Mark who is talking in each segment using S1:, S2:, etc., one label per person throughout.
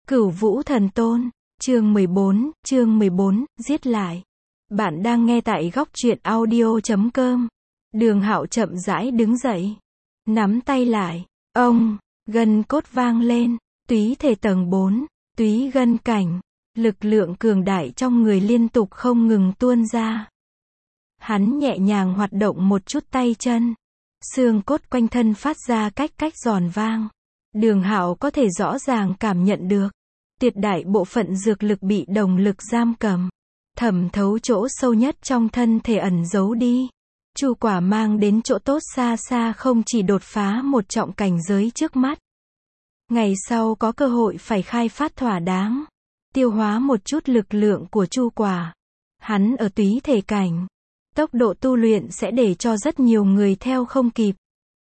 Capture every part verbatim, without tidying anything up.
S1: Cửu Vũ Thần Tôn, chương mười bốn, chương mười bốn, giết lại. Bạn đang nghe tại góc truyện audio chấm com. Đường Hạo chậm rãi đứng dậy, nắm tay lại, ông, gân cốt vang lên, túy thể tầng bốn, túy gân cảnh, lực lượng cường đại trong người liên tục không ngừng tuôn ra. Hắn nhẹ nhàng hoạt động một chút tay chân, xương cốt quanh thân phát ra cách cách giòn vang. Đường Hạo có thể rõ ràng cảm nhận được, tuyệt đại bộ phận dược lực bị đồng lực giam cầm, thẩm thấu chỗ sâu nhất trong thân thể ẩn giấu đi. Chu quả mang đến chỗ tốt xa xa không chỉ đột phá một trọng cảnh giới trước mắt. Ngày sau có cơ hội phải khai phát thỏa đáng, tiêu hóa một chút lực lượng của chu quả. Hắn ở túy thể cảnh, tốc độ tu luyện sẽ để cho rất nhiều người theo không kịp.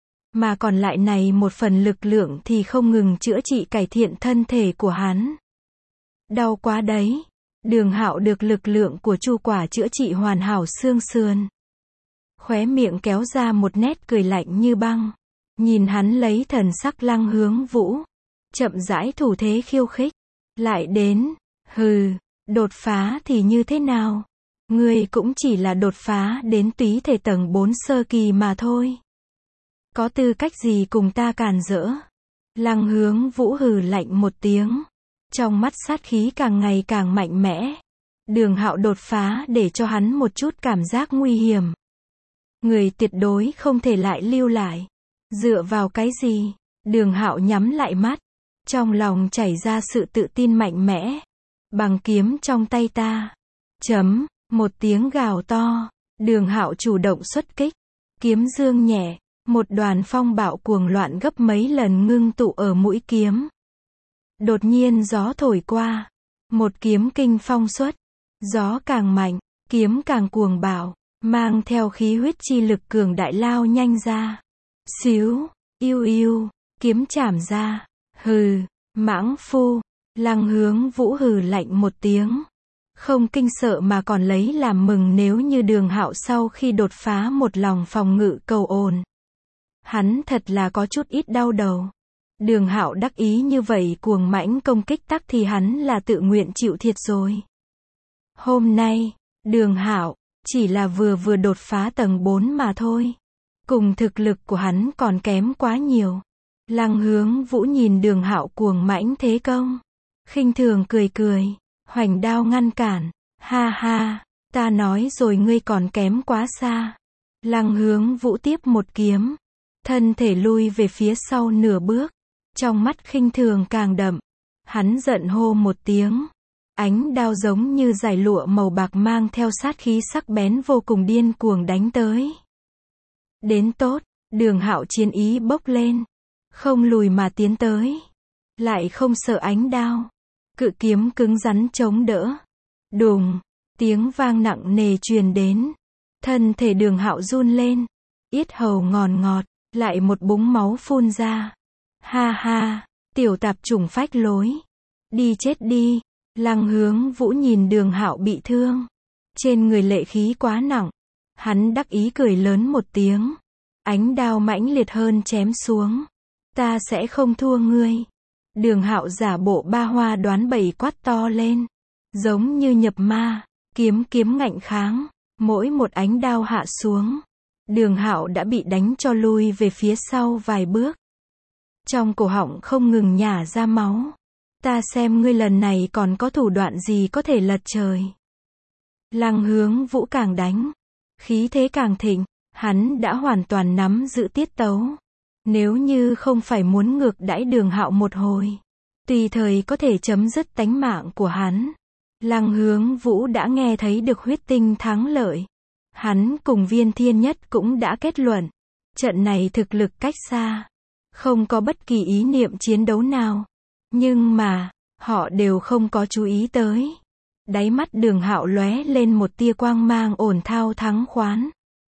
S1: Mà còn lại này một phần lực lượng thì không ngừng chữa trị cải thiện thân thể của hắn. Đau quá đấy. Đường Hạo được lực lượng của chu quả chữa trị hoàn hảo xương sườn. Khóe miệng kéo ra một nét cười lạnh như băng. Nhìn hắn lấy thần sắc Lăng Hướng Vũ, chậm rãi thủ thế khiêu khích. Lại đến, hừ, đột phá thì như thế nào? Ngươi cũng chỉ là đột phá đến túy thể tầng bốn sơ kỳ mà thôi. Có tư cách gì cùng ta càn rỡ? Lăng Hướng Vũ hừ lạnh một tiếng. Trong mắt sát khí càng ngày càng mạnh mẽ. Đường Hạo đột phá để cho hắn một chút cảm giác nguy hiểm. Người tuyệt đối không thể lại lưu lại. Dựa vào cái gì? Đường Hạo nhắm lại mắt. Trong lòng chảy ra sự tự tin mạnh mẽ. Bằng kiếm trong tay ta. Chấm, một tiếng gào to. Đường Hạo chủ động xuất kích. Kiếm dương nhẹ. Một đoàn phong bạo cuồng loạn gấp mấy lần ngưng tụ ở mũi kiếm. Đột nhiên gió thổi qua. Một kiếm kinh phong xuất. Gió càng mạnh, kiếm càng cuồng bạo, mang theo khí huyết chi lực cường đại lao nhanh ra. Xíu, yêu yêu, kiếm chảm ra. Hừ, mãng phu. Lăng Hướng Vũ hừ lạnh một tiếng. Không kinh sợ mà còn lấy làm mừng nếu như Đường Hạo sau khi đột phá một lòng phòng ngự cầu ồn. Hắn thật là có chút ít đau đầu. Đường Hạo đắc ý như vậy cuồng mãnh công kích tắc thì hắn là tự nguyện chịu thiệt rồi. Hôm nay, Đường Hạo chỉ là vừa vừa đột phá tầng bốn mà thôi. Cùng thực lực của hắn còn kém quá nhiều. Lăng Hướng Vũ nhìn Đường Hạo cuồng mãnh thế công, khinh thường cười cười, hoành đao ngăn cản. Ha ha, ta nói rồi ngươi còn kém quá xa. Lăng Hướng Vũ tiếp một kiếm, thân thể lui về phía sau nửa bước. Trong mắt khinh thường càng đậm. Hắn giận hô một tiếng. Ánh đao giống như dải lụa màu bạc mang theo sát khí sắc bén vô cùng điên cuồng đánh tới. Đến tốt, Đường Hạo chiến ý bốc lên. Không lùi mà tiến tới. Lại không sợ ánh đao. Cự kiếm cứng rắn chống đỡ. Đùng, tiếng vang nặng nề truyền đến. Thân thể Đường Hạo run lên. Yết hầu ngòn ngọt, lại một búng máu phun ra. Ha ha, tiểu tạp chủng phách lối. Đi chết đi. Lăng Hướng Vũ nhìn Đường Hạo bị thương. Trên người lệ khí quá nặng. Hắn đắc ý cười lớn một tiếng. Ánh đao mãnh liệt hơn chém xuống. Ta sẽ không thua ngươi. Đường Hạo giả bộ ba hoa đoán bậy quát to lên. Giống như nhập ma. Kiếm kiếm ngạnh kháng. Mỗi một ánh đao hạ xuống. Đường Hạo đã bị đánh cho lui về phía sau vài bước. Trong cổ họng không ngừng nhả ra máu. Ta xem ngươi lần này còn có thủ đoạn gì có thể lật trời. Lăng Hướng Vũ càng đánh, khí thế càng thịnh. Hắn đã hoàn toàn nắm giữ tiết tấu. Nếu như không phải muốn ngược đãi Đường Hạo một hồi, tùy thời có thể chấm dứt tánh mạng của hắn. Lăng Hướng Vũ đã nghe thấy được huyết tinh thắng lợi. Hắn cùng Viên Thiên Nhất cũng đã kết luận. Trận này thực lực cách xa. Không có bất kỳ ý niệm chiến đấu nào. Nhưng mà, họ đều không có chú ý tới. Đáy mắt Đường Hạo lóe lên một tia quang mang ổn thao thắng khoán.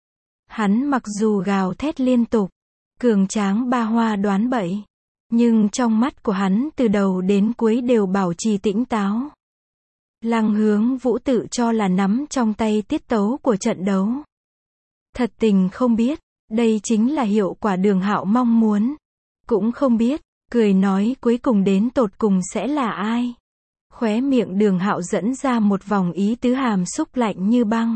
S1: Hắn mặc dù gào thét liên tục, cường tráng ba hoa đoán bậy, nhưng trong mắt của hắn từ đầu đến cuối đều bảo trì tĩnh táo. Lăng Hướng Vũ tự cho là nắm trong tay tiết tấu của trận đấu. Thật tình không biết, đây chính là hiệu quả Đường Hạo mong muốn. Cũng không biết, cười nói cuối cùng đến tột cùng sẽ là ai? Khóe miệng Đường Hạo dẫn ra một vòng ý tứ hàm xúc lạnh như băng.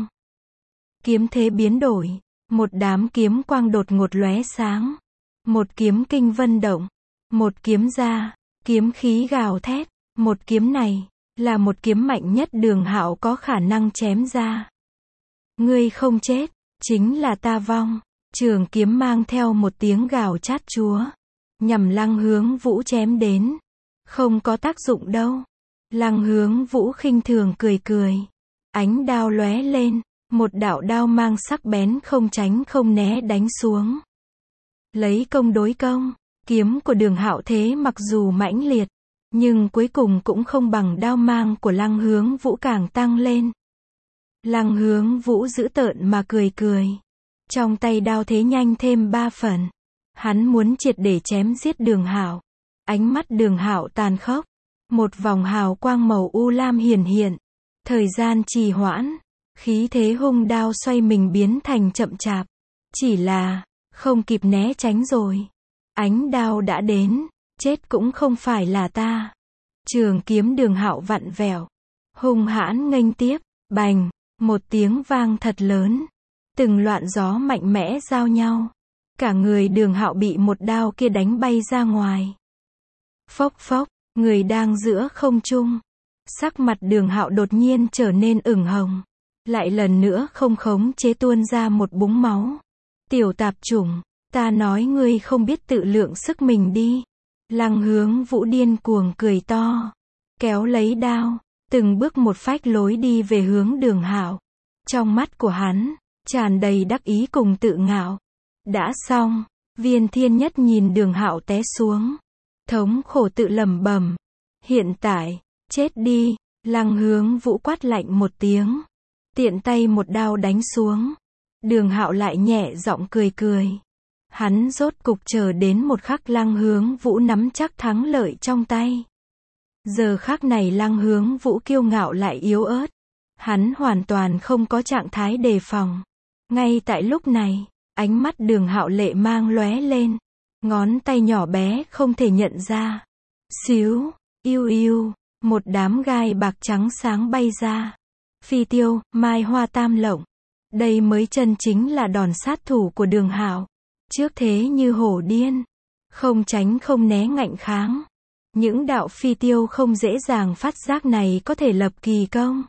S1: Kiếm thế biến đổi, một đám kiếm quang đột ngột lóe sáng. Một kiếm kinh vân động, một kiếm ra, kiếm khí gào thét, một kiếm này là một kiếm mạnh nhất Đường Hạo có khả năng chém ra. Ngươi không chết, chính là ta vong. Trường kiếm mang theo một tiếng gào chát chúa, nhằm Lăng Hướng Vũ chém đến. Không có tác dụng đâu. Lăng Hướng Vũ khinh thường cười cười. Ánh đao lóe lên, một đạo đao mang sắc bén không tránh không né đánh xuống. Lấy công đối công, kiếm của Đường Hạo thế mặc dù mãnh liệt, nhưng cuối cùng cũng không bằng đao mang của Lăng Hướng Vũ càng tăng lên. Lăng Hướng Vũ dữ tợn mà cười cười. Trong tay đao thế nhanh thêm ba phần. Hắn muốn triệt để chém giết Đường Hạo. Ánh mắt Đường Hạo tàn khốc. Một vòng hào quang màu u lam hiển hiện. Thời gian trì hoãn. Khí thế hung đao xoay mình biến thành chậm chạp. Chỉ là, không kịp né tránh rồi. Ánh đao đã đến. Chết cũng không phải là ta. Trường kiếm Đường Hạo vặn vẹo. Hung hãn nghênh tiếp. Bành. Một tiếng vang thật lớn. Từng loạn gió mạnh mẽ giao nhau. Cả người Đường Hạo bị một đao kia đánh bay ra ngoài. Phốc phốc, người đang giữa không trung. Sắc mặt Đường Hạo đột nhiên trở nên ửng hồng. Lại lần nữa không khống chế tuôn ra một búng máu. Tiểu tạp chủng, ta nói ngươi không biết tự lượng sức mình đi. Lăng Hướng Vũ điên cuồng cười to. Kéo lấy đao, từng bước một phách lối đi về hướng Đường Hạo. Trong mắt của hắn tràn đầy đắc ý cùng tự ngạo. Đã xong, Viên Thiên Nhất nhìn Đường Hạo té xuống. Thống khổ tự lẩm bẩm. Hiện tại, chết đi. Lăng Hướng Vũ quát lạnh một tiếng. Tiện tay một đao đánh xuống. Đường Hạo lại nhẹ giọng cười cười. Hắn rốt cục chờ đến một khắc Lăng Hướng Vũ nắm chắc thắng lợi trong tay. Giờ khắc này Lăng Hướng Vũ kiêu ngạo lại yếu ớt. Hắn hoàn toàn không có trạng thái đề phòng. Ngay tại lúc này, ánh mắt Đường Hạo lệ mang lóe lên. Ngón tay nhỏ bé không thể nhận ra. Xíu, yêu yêu, một đám gai bạc trắng sáng bay ra. Phi tiêu, mai hoa tam lộng. Đây mới chân chính là đòn sát thủ của Đường Hạo. Trước thế như hổ điên. Không tránh không né ngạnh kháng. Những đạo phi tiêu không dễ dàng phát giác này có thể lập kỳ công.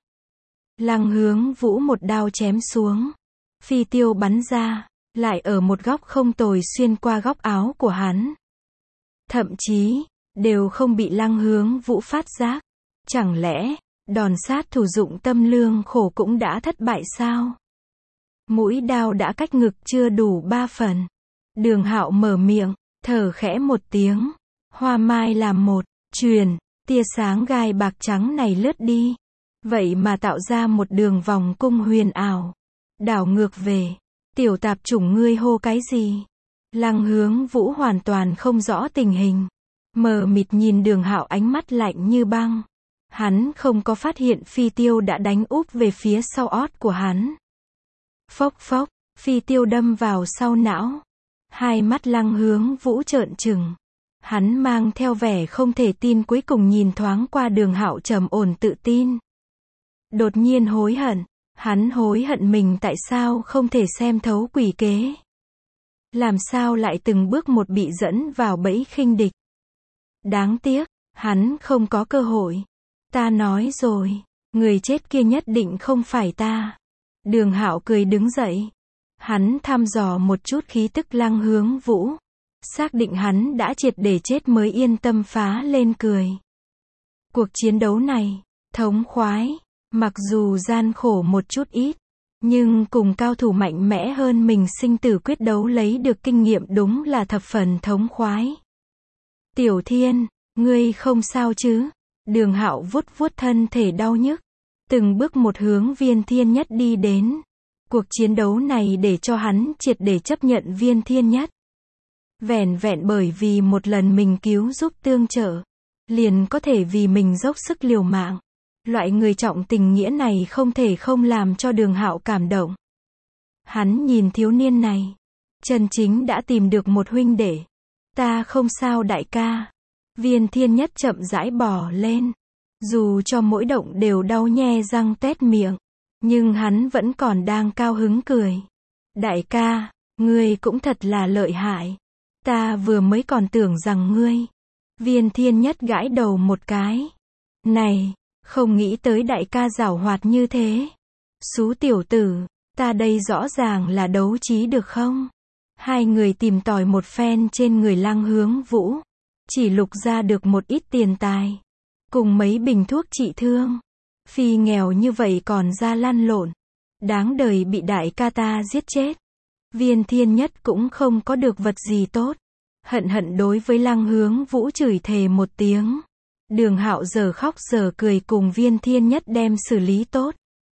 S1: Lăng Hướng Vũ một đao chém xuống. Phi tiêu bắn ra, lại ở một góc không tồi xuyên qua góc áo của hắn. Thậm chí, đều không bị Lăng Hướng Vũ phát giác. Chẳng lẽ, đòn sát thủ dụng tâm lương khổ cũng đã thất bại sao? Mũi đao đã cách ngực chưa đủ ba phần. Đường Hạo mở miệng, thở khẽ một tiếng. Hoa mai làm một, truyền, tia sáng gai bạc trắng này lướt đi. Vậy mà tạo ra một đường vòng cung huyền ảo. Đảo ngược về. Tiểu tạp chủng ngươi hô cái gì? Lăng Hướng Vũ hoàn toàn không rõ tình hình. Mờ mịt nhìn Đường Hạo ánh mắt lạnh như băng. Hắn không có phát hiện phi tiêu đã đánh úp về phía sau ót của hắn. Phốc phốc, phi tiêu đâm vào sau não. Hai mắt Lăng Hướng Vũ trợn trừng. Hắn mang theo vẻ không thể tin cuối cùng nhìn thoáng qua Đường Hạo trầm ổn tự tin. Đột nhiên hối hận. Hắn hối hận mình tại sao không thể xem thấu quỷ kế. Làm sao lại từng bước một bị dẫn vào bẫy khinh địch. Đáng tiếc, hắn không có cơ hội. Ta nói rồi, người chết kia nhất định không phải ta. Đường Hạo cười đứng dậy. Hắn thăm dò một chút khí tức Lăng Hướng Vũ. Xác định hắn đã triệt để chết mới yên tâm phá lên cười. Cuộc chiến đấu này, thống khoái. Mặc dù gian khổ một chút ít, nhưng cùng cao thủ mạnh mẽ hơn mình sinh tử quyết đấu lấy được kinh nghiệm đúng là thập phần thống khoái. Tiểu Thiên, ngươi không sao chứ? Đường Hạo vuốt vuốt thân thể đau nhức. Từng bước một hướng Viên Thiên Nhất đi đến. Cuộc chiến đấu này để cho hắn triệt để chấp nhận Viên Thiên Nhất. Vẻn vẹn bởi vì một lần mình cứu giúp tương trợ, liền có thể vì mình dốc sức liều mạng. Loại người trọng tình nghĩa này không thể không làm cho Đường Hạo cảm động. Hắn nhìn thiếu niên này. Chân chính đã tìm được một huynh đệ. Ta không sao đại ca. Viên Thiên Nhất chậm rãi bò lên. Dù cho mỗi động đều đau nhe răng tét miệng, nhưng hắn vẫn còn đang cao hứng cười. Đại ca, ngươi cũng thật là lợi hại. Ta vừa mới còn tưởng rằng ngươi. Viên Thiên Nhất gãi đầu một cái. Này, không nghĩ tới đại ca giảo hoạt như thế. Xú tiểu tử, ta đây rõ ràng là đấu trí được không? Hai người tìm tòi một phen trên người Lăng Hướng Vũ, chỉ lục ra được một ít tiền tài, cùng mấy bình thuốc trị thương. Phi nghèo như vậy còn ra lăn lộn, đáng đời bị đại ca ta giết chết. Viên Thiên Nhất cũng không có được vật gì tốt, hận hận đối với Lăng Hướng Vũ chửi thề một tiếng. Đường Hạo giờ khóc giờ cười cùng Viên Thiên Nhất đem xử lý tốt,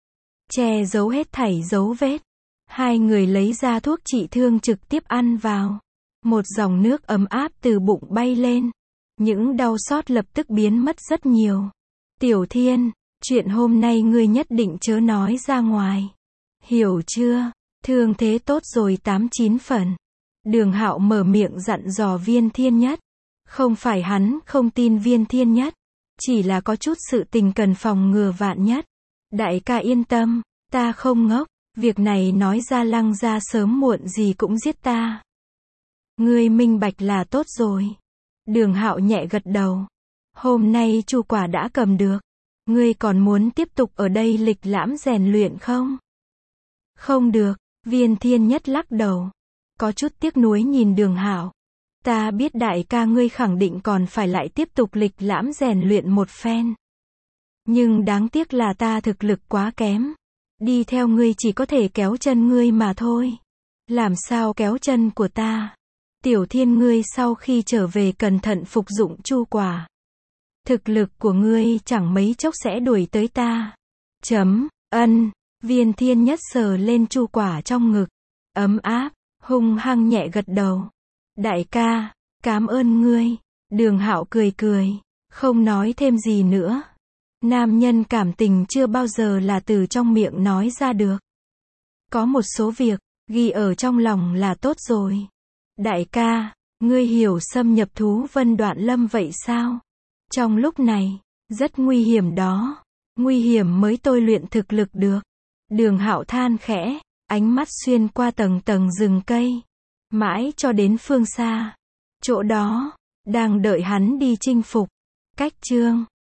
S1: che giấu hết thảy dấu vết. Hai người lấy ra thuốc trị thương trực tiếp ăn vào. Một dòng nước ấm áp từ bụng bay lên. Những đau xót lập tức biến mất rất nhiều. Tiểu Thiên, chuyện hôm nay ngươi nhất định chớ nói ra ngoài. Hiểu chưa? Thương thế tốt rồi tám chín phần. Đường Hạo mở miệng dặn dò Viên Thiên Nhất. Không phải hắn không tin Viên Thiên Nhất, chỉ là có chút sự tình cần phòng ngừa vạn nhất. Đại ca yên tâm, ta không ngốc. Việc này nói ra Lăng gia sớm muộn gì cũng giết ta. Ngươi minh bạch là tốt rồi. Đường Hạo nhẹ gật đầu. Hôm nay chu quả đã cầm được. Ngươi còn muốn tiếp tục ở đây lịch lãm rèn luyện không? Không được. Viên Thiên Nhất lắc đầu. Có chút tiếc nuối nhìn Đường Hạo. Ta biết đại ca ngươi khẳng định còn phải lại tiếp tục lịch lãm rèn luyện một phen. Nhưng đáng tiếc là ta thực lực quá kém. Đi theo ngươi chỉ có thể kéo chân ngươi mà thôi. Làm sao kéo chân của ta? Tiểu Thiên ngươi sau khi trở về cẩn thận phục dụng chu quả. Thực lực của ngươi chẳng mấy chốc sẽ đuổi tới ta. Chấm, ân, Viên Thiên Nhất sờ lên chu quả trong ngực. Ấm áp, hung hăng nhẹ gật đầu. Đại ca, cảm ơn ngươi. Đường Hạo cười cười, không nói thêm gì nữa. Nam nhân cảm tình chưa bao giờ là từ trong miệng nói ra được. Có một số việc, ghi ở trong lòng là tốt rồi. Đại ca, ngươi hiểu xâm nhập thú vân đoạn lâm vậy sao? Trong lúc này, rất nguy hiểm đó. Nguy hiểm mới tôi luyện thực lực được. Đường Hạo than khẽ, ánh mắt xuyên qua tầng tầng rừng cây. Mãi cho đến phương xa. Chỗ đó, đang đợi hắn đi chinh phục. Cách chương